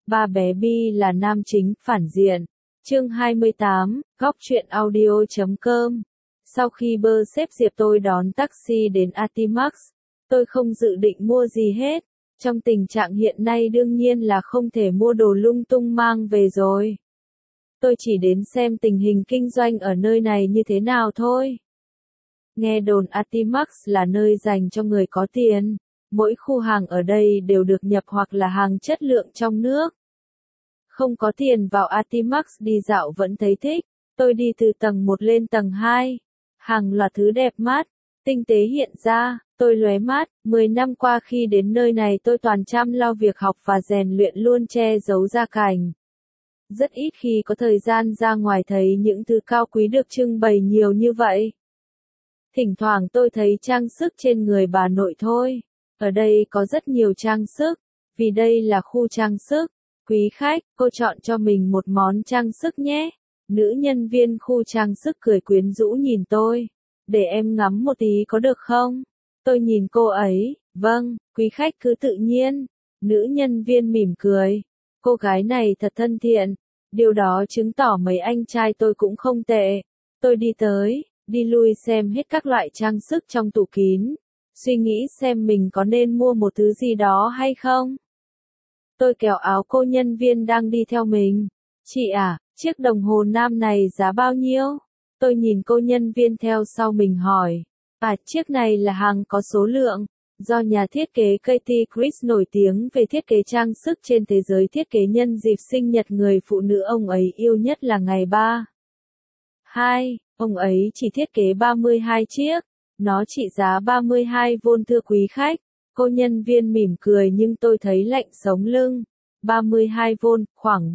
Ba bé Bi là nam chính phản diện. Chương 28, góc truyện audio.com. Sau khi bơ xếp Diệp tôi đón taxi đến Atimax, tôi không dự định mua gì hết. Trong tình trạng hiện nay đương nhiên là không thể mua đồ lung tung mang về rồi. Tôi chỉ đến xem tình hình kinh doanh ở nơi này như thế nào thôi. Nghe đồn Atimax là nơi dành cho người có tiền. Mỗi khu hàng ở đây đều được nhập hoặc là hàng chất lượng trong nước. Không có tiền vào Atimax đi dạo vẫn thấy thích. Tôi đi từ tầng 1 lên tầng 2. Hàng loạt thứ đẹp mắt, tinh tế hiện ra, tôi lóe mắt. 10 năm qua khi đến nơi này tôi toàn chăm lo việc học và rèn luyện luôn che giấu gia cảnh. Rất ít khi có thời gian ra ngoài thấy những thứ cao quý được trưng bày nhiều như vậy. Thỉnh thoảng tôi thấy trang sức trên người bà nội thôi. Ở đây có rất nhiều trang sức, vì đây là khu trang sức. Quý khách, cô chọn cho mình một món trang sức nhé. Nữ nhân viên khu trang sức cười quyến rũ nhìn tôi. Để em ngắm một tí có được không? Tôi nhìn cô ấy, vâng, quý khách cứ tự nhiên. Nữ nhân viên mỉm cười. Cô gái này thật thân thiện. Điều đó chứng tỏ mấy anh trai tôi cũng không tệ. Tôi đi tới, đi lui xem hết các loại trang sức trong tủ kín. Suy nghĩ xem mình có nên mua một thứ gì đó hay không. Tôi kéo áo cô nhân viên đang đi theo mình. Chị à, chiếc đồng hồ nam này giá bao nhiêu? Tôi nhìn cô nhân viên theo sau mình hỏi. Chiếc này là hàng có số lượng. Do nhà thiết kế Katie Chris nổi tiếng về thiết kế trang sức trên thế giới thiết kế nhân dịp sinh nhật người phụ nữ ông ấy yêu nhất là ngày 2. Ông ấy chỉ thiết kế 32 chiếc. Nó trị giá 32 won thưa quý khách. Cô nhân viên mỉm cười nhưng tôi thấy lạnh sống lưng. 32 won, khoảng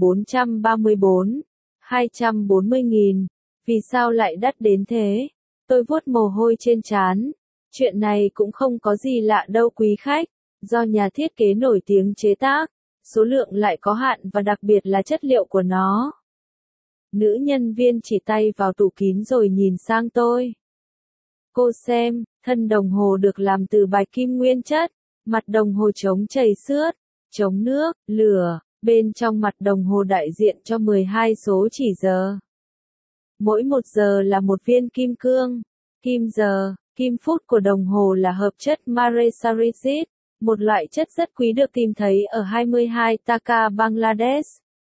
240.000. Vì sao lại đắt đến thế? Tôi vuốt mồ hôi trên trán. Chuyện này cũng không có gì lạ đâu quý khách. Do nhà thiết kế nổi tiếng chế tác, số lượng lại có hạn và đặc biệt là chất liệu của nó. Nữ nhân viên chỉ tay vào tủ kín rồi nhìn sang tôi. Cô xem, thân đồng hồ được làm từ bạch kim nguyên chất, mặt đồng hồ chống chảy xước, chống nước, lửa, bên trong mặt đồng hồ đại diện cho 12 số chỉ giờ. Mỗi 1 giờ là một viên kim cương, kim giờ, kim phút của đồng hồ là hợp chất Maresarit, một loại chất rất quý được tìm thấy ở 22 Taka, Bangladesh.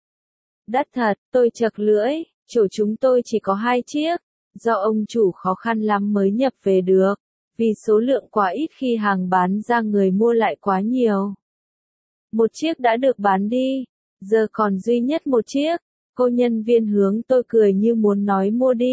Đắt thật, tôi chật lưỡi, chỗ chúng tôi chỉ có 2 chiếc. Do ông chủ khó khăn lắm mới nhập về được, vì số lượng quá ít khi hàng bán ra người mua lại quá nhiều. Một chiếc đã được bán đi, giờ còn duy nhất một chiếc. Cô nhân viên hướng tôi cười như muốn nói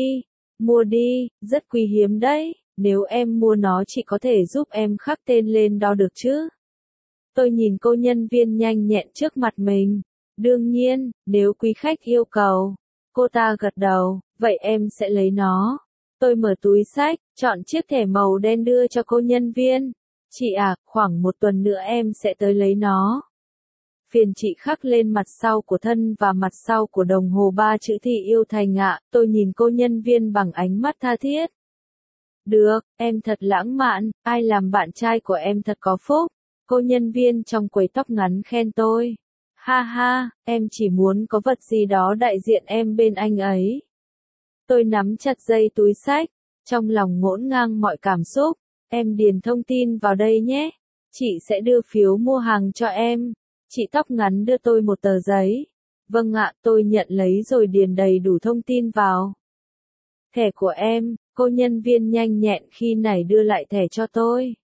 mua đi, rất quý hiếm đấy, nếu em mua nó chị có thể giúp em khắc tên lên đó được chứ? Tôi nhìn cô nhân viên nhanh nhẹn trước mặt mình, đương nhiên, nếu quý khách yêu cầu. Cô ta gật đầu, vậy em sẽ lấy nó. Tôi mở túi xách, chọn chiếc thẻ màu đen đưa cho cô nhân viên. Chị à, khoảng 1 tuần nữa em sẽ tới lấy nó. Phiền chị khắc lên mặt sau của thân và mặt sau của đồng hồ 3 chữ Thị Yêu Thành ạ. Tôi nhìn cô nhân viên bằng ánh mắt tha thiết. Được, em thật lãng mạn, ai làm bạn trai của em thật có phúc. Cô nhân viên trong quầy tóc ngắn khen tôi. Ha ha, em chỉ muốn có vật gì đó đại diện em bên anh ấy. Tôi nắm chặt dây túi xách, trong lòng ngổn ngang mọi cảm xúc. Em điền thông tin vào đây nhé. Chị sẽ đưa phiếu mua hàng cho em. Chị tóc ngắn đưa tôi một tờ giấy. Vâng ạ, tôi nhận lấy rồi điền đầy đủ thông tin vào. Thẻ của em, cô nhân viên nhanh nhẹn khi nãy đưa lại thẻ cho tôi.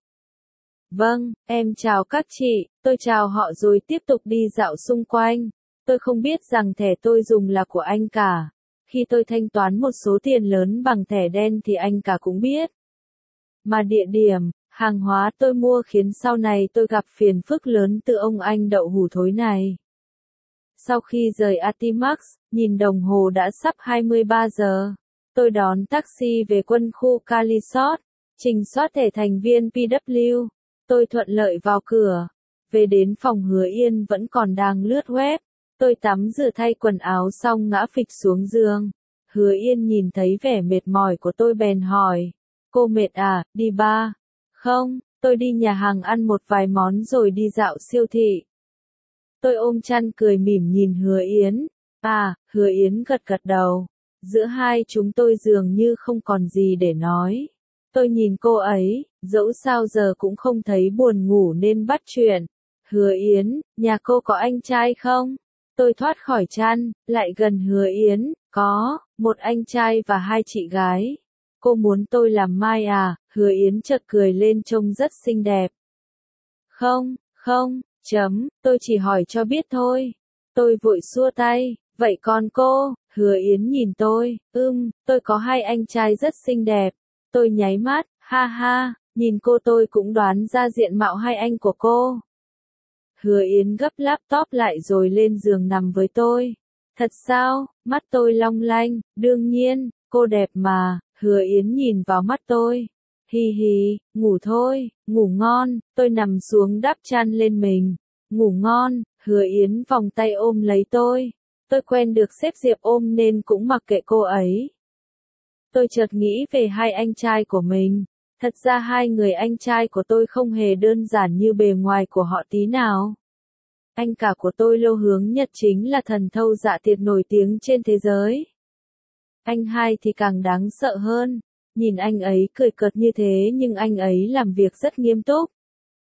Vâng, em chào các chị, tôi chào họ rồi tiếp tục đi dạo xung quanh. Tôi không biết rằng thẻ tôi dùng là của anh cả. Khi tôi thanh toán một số tiền lớn bằng thẻ đen thì anh cả cũng biết. Mà địa điểm, hàng hóa tôi mua khiến sau này tôi gặp phiền phức lớn từ ông anh đậu hủ thối này. Sau khi rời Atimax, nhìn đồng hồ đã sắp 23 giờ. Tôi đón taxi về quân khu Calisot, trình soát thẻ thành viên PW. Tôi thuận lợi vào cửa. Về đến phòng Hứa Yên vẫn còn đang lướt web. Tôi tắm rửa thay quần áo xong ngã phịch xuống giường. Hứa Yên nhìn thấy vẻ mệt mỏi của tôi bèn hỏi. Cô mệt à, đi bar? Không, tôi đi nhà hàng ăn một vài món rồi đi dạo siêu thị. Tôi ôm chăn cười mỉm nhìn Hứa Yến. À, Hứa Yến gật gật đầu. Giữa hai chúng tôi dường như không còn gì để nói. Tôi nhìn cô ấy, dẫu sao giờ cũng không thấy buồn ngủ nên bắt chuyện. Hứa Yến, nhà cô có anh trai không? Tôi thoát khỏi chăn, lại gần Hứa Yến, có, một anh trai và hai chị gái. Cô muốn tôi làm mai à? Hứa Yến chợt cười lên trông rất xinh đẹp. Không, không, tôi chỉ hỏi cho biết thôi. Tôi vội xua tay, vậy còn cô? Hứa Yến nhìn tôi, tôi có hai anh trai rất xinh đẹp. Tôi nháy mắt, ha ha, nhìn cô tôi cũng đoán ra diện mạo hai anh của cô. Hứa Yến gấp laptop lại rồi lên giường nằm với tôi. Thật sao? Mắt tôi long lanh, đương nhiên, cô đẹp mà. Hứa Yến nhìn vào mắt tôi. Hi hi, ngủ thôi, ngủ ngon. Tôi nằm xuống đắp chăn lên mình. Ngủ ngon. Hứa Yến vòng tay ôm lấy tôi. Tôi quen được sếp Diệp ôm nên cũng mặc kệ cô ấy. Tôi chợt nghĩ về hai anh trai của mình. Thật ra hai người anh trai của tôi không hề đơn giản như bề ngoài của họ tí nào. Anh cả của tôi Lô Hướng Nhật chính là thần thâu dạ tiệt nổi tiếng trên thế giới. Anh hai thì càng đáng sợ hơn. Nhìn anh ấy cười cợt như thế nhưng anh ấy làm việc rất nghiêm túc.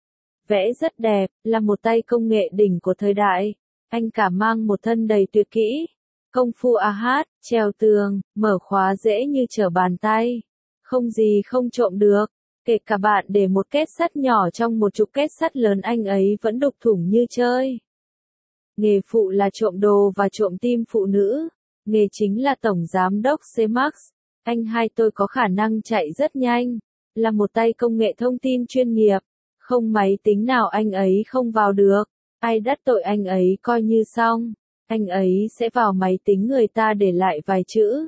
Vẽ rất đẹp, là một tay công nghệ đỉnh của thời đại. Anh cả mang một thân đầy tuyệt kỹ. Công phu A-hát, trèo tường, mở khóa dễ như trở bàn tay. Không gì không trộm được. Kể cả bạn để một két sắt nhỏ trong một chục két sắt lớn anh ấy vẫn đục thủng như chơi. Nghề phụ là trộm đồ và trộm tim phụ nữ. Nghề chính là tổng giám đốc C-Max. Anh hai tôi có khả năng chạy rất nhanh. Là một tay công nghệ thông tin chuyên nghiệp. Không máy tính nào anh ấy không vào được. Ai đắc tội anh ấy coi như xong. Anh ấy sẽ vào máy tính người ta để lại vài chữ.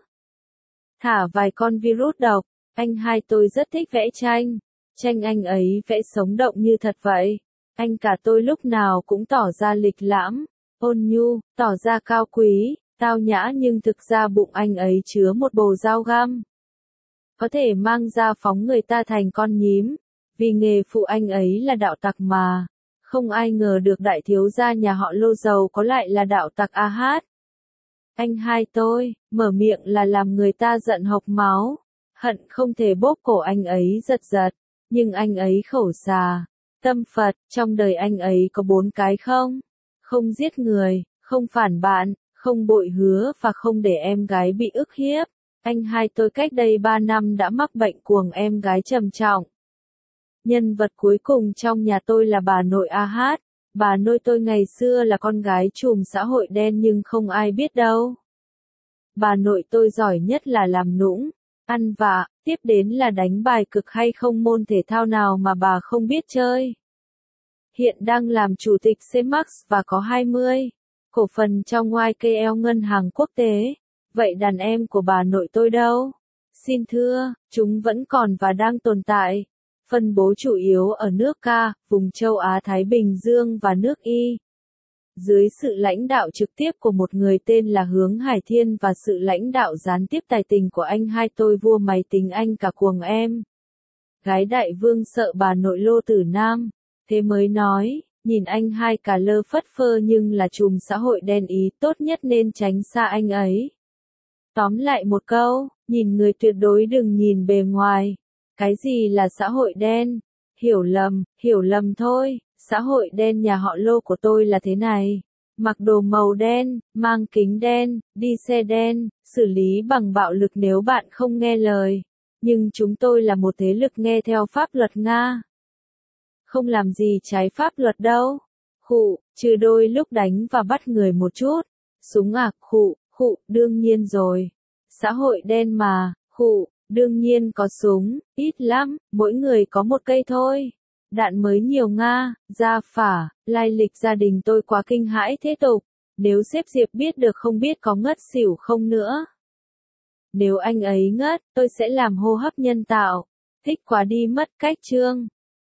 Thả vài con virus độc. Anh hai tôi rất thích vẽ tranh. Tranh anh ấy vẽ sống động như thật vậy. Anh cả tôi lúc nào cũng tỏ ra lịch lãm, ôn nhu, tỏ ra cao quý, tao nhã nhưng thực ra bụng anh ấy chứa một bầu dao găm. Có thể mang ra phóng người ta thành con nhím. Vì nghề phụ anh ấy là đạo tặc mà. Không ai ngờ được đại thiếu gia nhà họ Lô giàu có lại là đạo tặc A-hát. Anh hai tôi, mở miệng là làm người ta giận hộc máu. Hận không thể bóp cổ anh ấy giật giật. Nhưng anh ấy khẩu xà. Tâm Phật, trong đời anh ấy có 4 cái không? Không giết người, không phản bạn, không bội hứa và không để em gái bị ức hiếp. Anh hai tôi cách đây 3 năm đã mắc bệnh cuồng em gái trầm trọng. Nhân vật cuối cùng trong nhà tôi là bà nội A-hát. Bà nội tôi ngày xưa là con gái trùm xã hội đen nhưng không ai biết đâu. Bà nội tôi giỏi nhất là làm nũng, ăn vạ, tiếp đến là đánh bài cực hay không môn thể thao nào mà bà không biết chơi. Hiện đang làm chủ tịch C-Max và có 20 cổ phần trong YKL ngân hàng quốc tế. Vậy đàn em của bà nội tôi đâu? Xin thưa, chúng vẫn còn và đang tồn tại. Phân bố chủ yếu ở nước K, vùng châu Á-Thái Bình Dương và nước Y. Dưới sự lãnh đạo trực tiếp của một người tên là Hướng Hải Thiên và sự lãnh đạo gián tiếp tài tình của anh hai tôi vua máy tính anh cả cuồng em. Gái đại vương sợ bà nội Lô Tử Nam. Thế mới nói, nhìn anh hai cả lơ phất phơ nhưng là trùm xã hội đen ý, tốt nhất nên tránh xa anh ấy. Tóm lại một câu, nhìn người tuyệt đối đừng nhìn bề ngoài. Cái gì là xã hội đen? Hiểu lầm thôi. Xã hội đen nhà họ Lô của tôi là thế này. Mặc đồ màu đen, mang kính đen, đi xe đen, xử lý bằng bạo lực nếu bạn không nghe lời. Nhưng chúng tôi là một thế lực nghe theo pháp luật Nga. Không làm gì trái pháp luật đâu. Trừ đôi lúc đánh và bắt người một chút. Súng à, đương nhiên rồi. Xã hội đen mà, đương nhiên có súng, ít lắm, mỗi người có một cây thôi. Đạn mới nhiều Nga, gia phả, lai lịch gia đình tôi quá kinh hãi thế tục. Nếu sếp Diệp biết được không biết có ngất xỉu không nữa. Nếu anh ấy ngất, tôi sẽ làm hô hấp nhân tạo. Thích quá đi mất cách chương.